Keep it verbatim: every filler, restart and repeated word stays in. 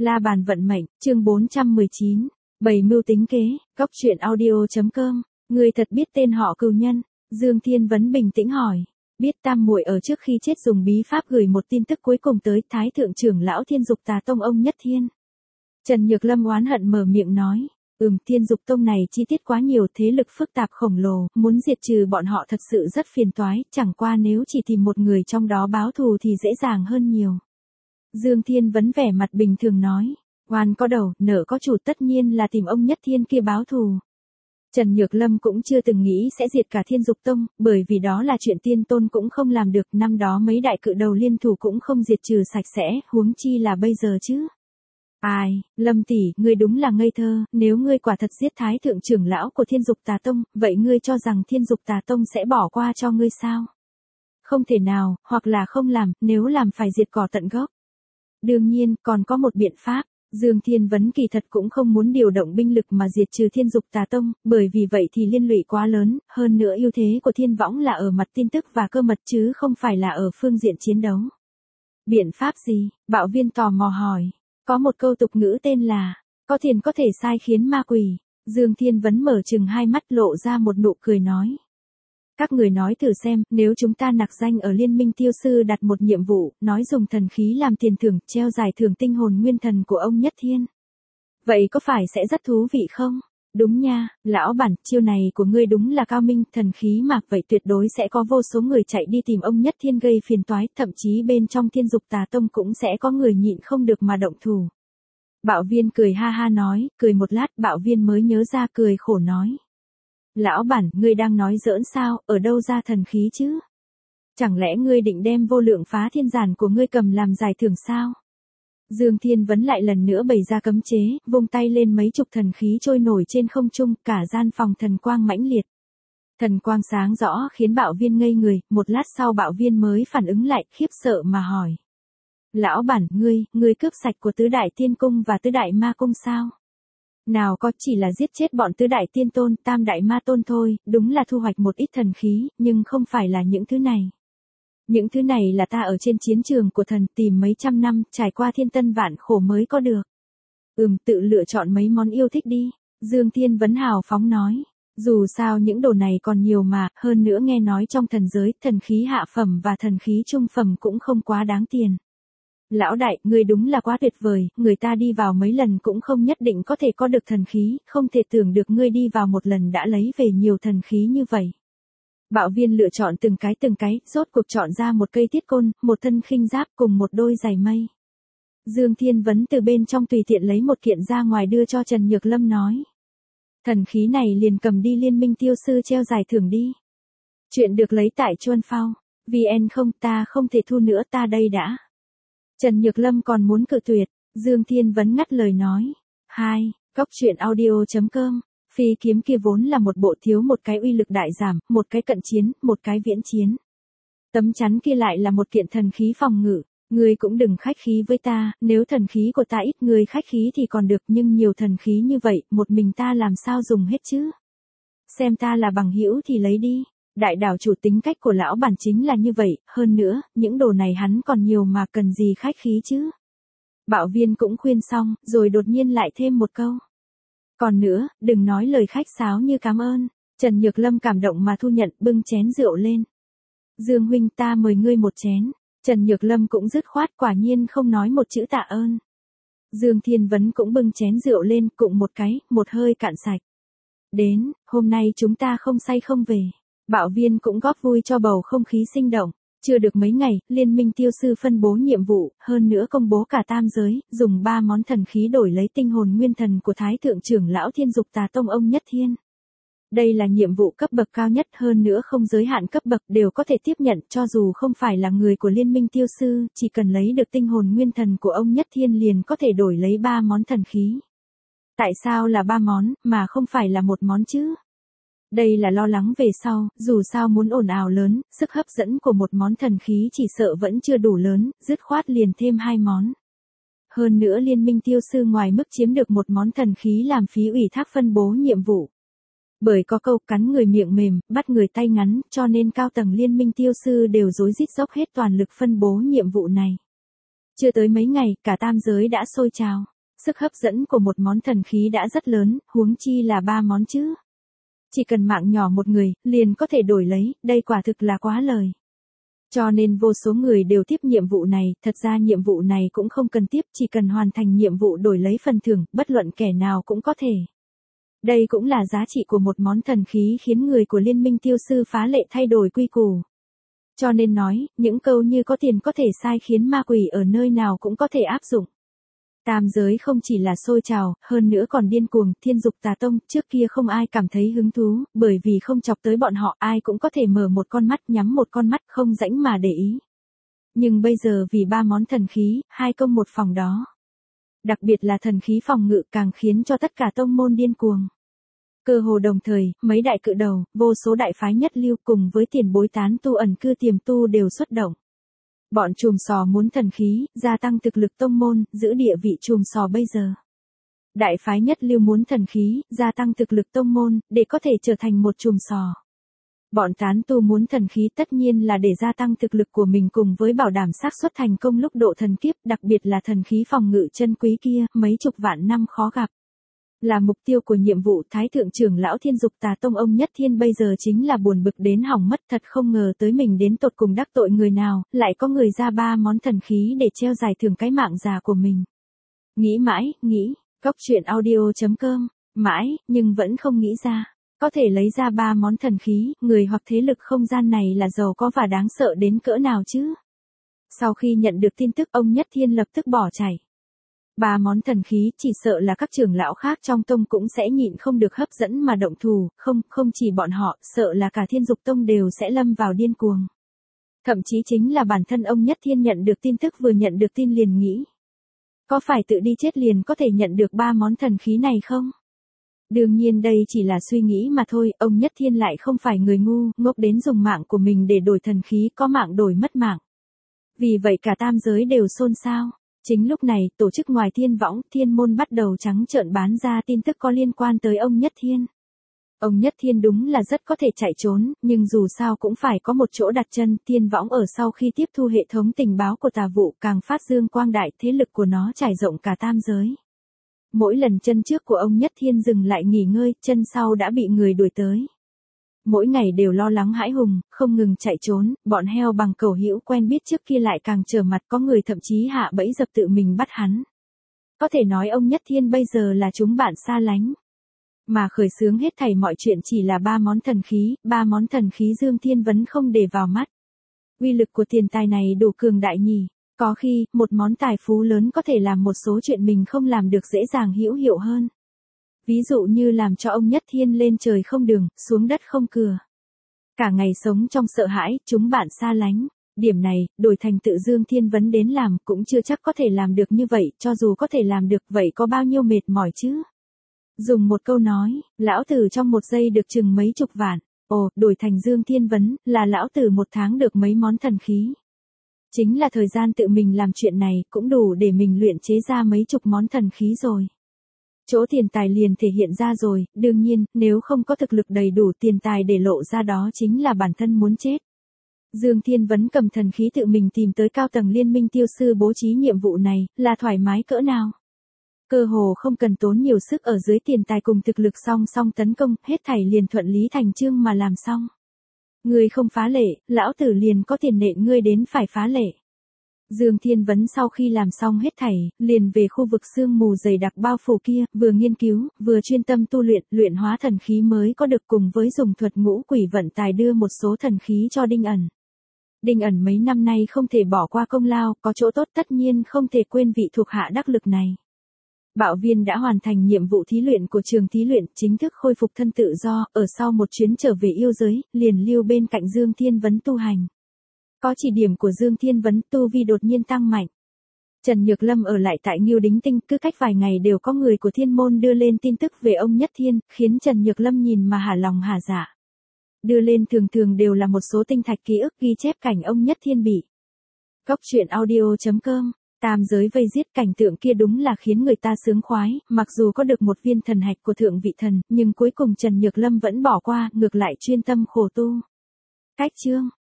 La bàn vận mệnh, chương bốn trăm mười chín. Bảy mưu tính kế, góc truyện audio.com. Người thật biết tên họ cừu nhân? Dương Thiên Vấn bình tĩnh hỏi. Biết tam muội ở trước khi chết dùng bí pháp gửi một tin tức cuối cùng tới Thái thượng trưởng lão Thiên Dục Tà Tông ông Nhất Thiên. Trần Nhược Lâm oán hận mở miệng nói. Ừm, Thiên Dục Tông này chi tiết quá nhiều, thế lực phức tạp khổng lồ, muốn diệt trừ bọn họ thật sự rất phiền toái, chẳng qua nếu chỉ tìm một người trong đó báo thù thì dễ dàng hơn nhiều. Dương Thiên Vấn vẻ mặt bình thường nói, oan có đầu, nợ có chủ, tất nhiên là tìm ông Nhất Thiên kia báo thù. Trần Nhược Lâm cũng chưa từng nghĩ sẽ diệt cả Thiên Dục Tông, bởi vì đó là chuyện tiên tôn cũng không làm được, năm đó mấy đại cự đầu liên thủ cũng không diệt trừ sạch sẽ, huống chi là bây giờ chứ. Ai, Lâm tỷ, ngươi đúng là ngây thơ, nếu ngươi quả thật giết Thái thượng trưởng lão của Thiên Dục Tà Tông, vậy ngươi cho rằng Thiên Dục Tà Tông sẽ bỏ qua cho ngươi sao? Không thể nào, hoặc là không làm, nếu làm phải diệt cỏ tận gốc. Đương nhiên, còn có một biện pháp. Dương Thiên Vấn kỳ thật cũng không muốn điều động binh lực mà diệt trừ Thiên Dục Tà Tông, bởi vì vậy thì liên lụy quá lớn, hơn nữa ưu thế của Thiên Võng là ở mặt tin tức và cơ mật chứ không phải là ở phương diện chiến đấu. Biện pháp gì? Bạo Viên tò mò hỏi. Có một câu tục ngữ tên là, có thiền có thể sai khiến ma quỷ. Dương Thiên Vấn mở chừng hai mắt lộ ra một nụ cười nói. Các người nói thử xem, nếu chúng ta nặc danh ở Liên minh Tiêu Sư đặt một nhiệm vụ, nói dùng thần khí làm tiền thưởng, treo giải thưởng tinh hồn nguyên thần của ông Nhất Thiên. Vậy có phải sẽ rất thú vị không? Đúng nha, lão bản, chiêu này của ngươi đúng là cao minh, thần khí mà, vậy tuyệt đối sẽ có vô số người chạy đi tìm ông Nhất Thiên gây phiền toái, thậm chí bên trong Thiên Dục Tà Tông cũng sẽ có người nhịn không được mà động thủ. Bạo Viên cười ha ha nói, cười một lát Bạo Viên mới nhớ ra cười khổ nói. Lão bản, ngươi đang nói giỡn sao, ở đâu ra thần khí chứ? Chẳng lẽ ngươi định đem vô lượng phá thiên giản của ngươi cầm làm giải thưởng sao? Dương Thiên Vấn lại lần nữa bày ra cấm chế, vung tay lên mấy chục thần khí trôi nổi trên không trung, cả gian phòng thần quang mãnh liệt. Thần quang sáng rõ khiến Bạo Viên ngây người, một lát sau Bạo Viên mới phản ứng lại, khiếp sợ mà hỏi. Lão bản, ngươi, ngươi cướp sạch của tứ đại tiên cung và tứ đại ma cung sao? Nào có, chỉ là giết chết bọn tứ đại tiên tôn, tam đại ma tôn thôi, đúng là thu hoạch một ít thần khí, nhưng không phải là những thứ này. Những thứ này là ta ở trên chiến trường của thần tìm mấy trăm năm, trải qua thiên tân vạn khổ mới có được. Ừm, tự lựa chọn mấy món yêu thích đi, Dương Thiên Vấn hào phóng nói. Dù sao những đồ này còn nhiều mà, hơn nữa nghe nói trong thần giới, thần khí hạ phẩm và thần khí trung phẩm cũng không quá đáng tiền. Lão đại, ngươi đúng là quá tuyệt vời, người ta đi vào mấy lần cũng không nhất định có thể có được thần khí, không thể tưởng được ngươi đi vào một lần đã lấy về nhiều thần khí như vậy. Bạo Viên lựa chọn từng cái từng cái, rốt cuộc chọn ra một cây thiết côn, một thân khinh giáp cùng một đôi giày mây. Dương Thiên Vấn từ bên trong tùy tiện lấy một kiện ra ngoài đưa cho Trần Nhược Lâm nói. Thần khí này liền cầm đi Liên minh Tiêu Sư treo giải thưởng đi. Chuyện được lấy tại Chuan Phao. vê en không, ta không thể thu nữa, ta đây đã. Trần Nhược Lâm còn muốn cự tuyệt, Dương Thiên Vấn ngắt lời nói. Hai, góc truyện audio.com, phi kiếm kia vốn là một bộ thiếu một cái uy lực đại giảm, một cái cận chiến, một cái viễn chiến. Tấm chắn kia lại là một kiện thần khí phòng ngự, ngươi cũng đừng khách khí với ta, nếu thần khí của ta ít ngươi khách khí thì còn được nhưng nhiều thần khí như vậy, một mình ta làm sao dùng hết chứ? Xem ta là bằng hữu thì lấy đi. Đại đảo chủ tính cách của lão bản chính là như vậy, hơn nữa, những đồ này hắn còn nhiều mà cần gì khách khí chứ. Bạo Viên cũng khuyên xong, rồi đột nhiên lại thêm một câu. Còn nữa, đừng nói lời khách sáo như cảm ơn. Trần Nhược Lâm cảm động mà thu nhận, bưng chén rượu lên. Dương huynh, ta mời ngươi một chén. Trần Nhược Lâm cũng dứt khoát, quả nhiên không nói một chữ tạ ơn. Dương Thiên Vấn cũng bưng chén rượu lên, cụng một cái, một hơi cạn sạch. Đến, hôm nay chúng ta không say không về. Bạo Viên cũng góp vui cho bầu không khí sinh động. Chưa được mấy ngày, Liên minh Tiêu Sư phân bố nhiệm vụ, hơn nữa công bố cả tam giới, dùng ba món thần khí đổi lấy tinh hồn nguyên thần của Thái thượng trưởng lão Thiên Dục Tà Tông ông Nhất Thiên. Đây là nhiệm vụ cấp bậc cao nhất, hơn nữa không giới hạn cấp bậc đều có thể tiếp nhận, cho dù không phải là người của Liên minh Tiêu Sư, chỉ cần lấy được tinh hồn nguyên thần của ông Nhất Thiên liền có thể đổi lấy ba món thần khí. Tại sao là ba món, mà không phải là một món chứ? Đây là lo lắng về sau, dù sao muốn ồn ào lớn, sức hấp dẫn của một món thần khí chỉ sợ vẫn chưa đủ lớn, dứt khoát liền thêm hai món. Hơn nữa Liên minh Tiêu Sư ngoài mức chiếm được một món thần khí làm phí ủy thác phân bố nhiệm vụ. Bởi có câu cắn người miệng mềm, bắt người tay ngắn, cho nên cao tầng Liên minh Tiêu Sư đều rối rít dốc hết toàn lực phân bố nhiệm vụ này. Chưa tới mấy ngày, cả tam giới đã sôi trào. Sức hấp dẫn của một món thần khí đã rất lớn, huống chi là ba món chứ. Chỉ cần mạng nhỏ một người, liền có thể đổi lấy, đây quả thực là quá lời. Cho nên vô số người đều tiếp nhiệm vụ này, thật ra nhiệm vụ này cũng không cần tiếp, chỉ cần hoàn thành nhiệm vụ đổi lấy phần thưởng, bất luận kẻ nào cũng có thể. Đây cũng là giá trị của một món thần khí khiến người của Liên minh tiêu sư phá lệ thay đổi quy củ. Cho nên nói, những câu như có tiền có thể sai khiến ma quỷ ở nơi nào cũng có thể áp dụng. Tam giới không chỉ là sôi trào, hơn nữa còn điên cuồng, Thiên Dục Tà Tông, trước kia không ai cảm thấy hứng thú, bởi vì không chọc tới bọn họ, ai cũng có thể mở một con mắt nhắm một con mắt không rãnh mà để ý. Nhưng bây giờ vì ba món thần khí, hai công một phòng đó. Đặc biệt là thần khí phòng ngự càng khiến cho tất cả tông môn điên cuồng. Cơ hồ đồng thời, mấy đại cự đầu, vô số đại phái nhất lưu cùng với tiền bối tán tu ẩn cư tiềm tu đều xuất động. Bọn chùm sò muốn thần khí, gia tăng thực lực tông môn, giữ địa vị chùm sò bây giờ. Đại phái nhất lưu muốn thần khí, gia tăng thực lực tông môn, để có thể trở thành một chùm sò. Bọn tán tu muốn thần khí tất nhiên là để gia tăng thực lực của mình cùng với bảo đảm xác suất thành công lúc độ thần kiếp, đặc biệt là thần khí phòng ngự chân quý kia, mấy chục vạn năm khó gặp. Là mục tiêu của nhiệm vụ Thái Thượng trưởng lão Thiên Dục Tà Tông ông Nhất Thiên bây giờ chính là buồn bực đến hỏng mất, thật không ngờ tới mình đến tột cùng đắc tội người nào, lại có người ra ba món thần khí để treo giải thưởng cái mạng già của mình. Nghĩ mãi, nghĩ, cóc truyện audio chấm com, mãi, nhưng vẫn không nghĩ ra. Có thể lấy ra ba món thần khí, người hoặc thế lực không gian này là giàu có và đáng sợ đến cỡ nào chứ? Sau khi nhận được tin tức ông Nhất Thiên lập tức bỏ chạy. Ba món thần khí chỉ sợ là các trưởng lão khác trong tông cũng sẽ nhịn không được hấp dẫn mà động thủ, không, không chỉ bọn họ, sợ là cả Thiên Dục Tông đều sẽ lâm vào điên cuồng. Thậm chí chính là bản thân ông Nhất Thiên nhận được tin tức vừa nhận được tin liền nghĩ. Có phải tự đi chết liền có thể nhận được ba món thần khí này không? Đương nhiên đây chỉ là suy nghĩ mà thôi, ông Nhất Thiên lại không phải người ngu, ngốc đến dùng mạng của mình để đổi thần khí, có mạng đổi mất mạng. Vì vậy cả tam giới đều xôn xao. Chính lúc này, tổ chức ngoài thiên võng, thiên môn bắt đầu trắng trợn bán ra tin tức có liên quan tới ông Nhất Thiên. Ông Nhất Thiên đúng là rất có thể chạy trốn, nhưng dù sao cũng phải có một chỗ đặt chân, thiên võng ở sau khi tiếp thu hệ thống tình báo của tà vụ càng phát dương quang đại, thế lực của nó trải rộng cả tam giới. Mỗi lần chân trước của ông Nhất Thiên dừng lại nghỉ ngơi, chân sau đã bị người đuổi tới. Mỗi ngày đều lo lắng hãi hùng, không ngừng chạy trốn, bọn heo bằng cẩu hữu quen biết trước kia lại càng trở mặt, có người thậm chí hạ bẫy dập tự mình bắt hắn. Có thể nói ông Nhất Thiên bây giờ là chúng bạn xa lánh. Mà khởi xướng hết thảy mọi chuyện chỉ là ba món thần khí, ba món thần khí Dương Thiên vẫn không để vào mắt. Uy lực của tiền tài này đủ cường đại nhỉ, có khi, một món tài phú lớn có thể làm một số chuyện mình không làm được dễ dàng hữu hiệu hơn. Ví dụ như làm cho ông Nhất Thiên lên trời không đường, xuống đất không cửa. Cả ngày sống trong sợ hãi, chúng bạn xa lánh. Điểm này, đổi thành tự Dương Thiên Vấn đến làm, cũng chưa chắc có thể làm được như vậy, cho dù có thể làm được, vậy có bao nhiêu mệt mỏi chứ? Dùng một câu nói, lão tử trong một giây được chừng mấy chục vạn. Ồ, đổi thành Dương Thiên Vấn, là lão tử một tháng được mấy món thần khí. Chính là thời gian tự mình làm chuyện này, cũng đủ để mình luyện chế ra mấy chục món thần khí rồi. Chỗ tiền tài liền thể hiện ra rồi, đương nhiên, nếu không có thực lực đầy đủ tiền tài để lộ ra đó chính là bản thân muốn chết. Dương Thiên Vấn cầm thần khí tự mình tìm tới cao tầng liên minh tiêu sư bố trí nhiệm vụ này, là thoải mái cỡ nào. Cơ hồ không cần tốn nhiều sức ở dưới tiền tài cùng thực lực song song tấn công, hết thảy liền thuận lý thành chương mà làm xong. Ngươi không phá lệ, lão tử liền có tiền nện ngươi đến phải phá lệ. Dương Thiên Vấn sau khi làm xong hết thảy, liền về khu vực sương mù dày đặc bao phủ kia, vừa nghiên cứu, vừa chuyên tâm tu luyện, luyện hóa thần khí mới có được cùng với dùng thuật ngũ quỷ vận tài đưa một số thần khí cho Đinh ẩn. Đinh ẩn mấy năm nay không thể bỏ qua công lao, có chỗ tốt tất nhiên không thể quên vị thuộc hạ đắc lực này. Bạo Viên đã hoàn thành nhiệm vụ thí luyện của trường thí luyện, chính thức khôi phục thân tự do, ở sau một chuyến trở về yêu giới, liền lưu bên cạnh Dương Thiên Vấn tu hành. Có chỉ điểm của Dương Thiên Vấn, tu vi đột nhiên tăng mạnh. Trần Nhược Lâm ở lại tại Ngưu Đính Tinh, cứ cách vài ngày đều có người của thiên môn đưa lên tin tức về ông Nhất Thiên, khiến Trần Nhược Lâm nhìn mà hả lòng hả dạ. Đưa lên thường thường đều là một số tinh thạch ký ức ghi chép cảnh ông Nhất Thiên bị. Cóc truyện audio chấm com, tam giới vây giết, cảnh tượng kia đúng là khiến người ta sướng khoái, mặc dù có được một viên thần hạch của thượng vị thần, nhưng cuối cùng Trần Nhược Lâm vẫn bỏ qua, ngược lại chuyên tâm khổ tu. Cách chương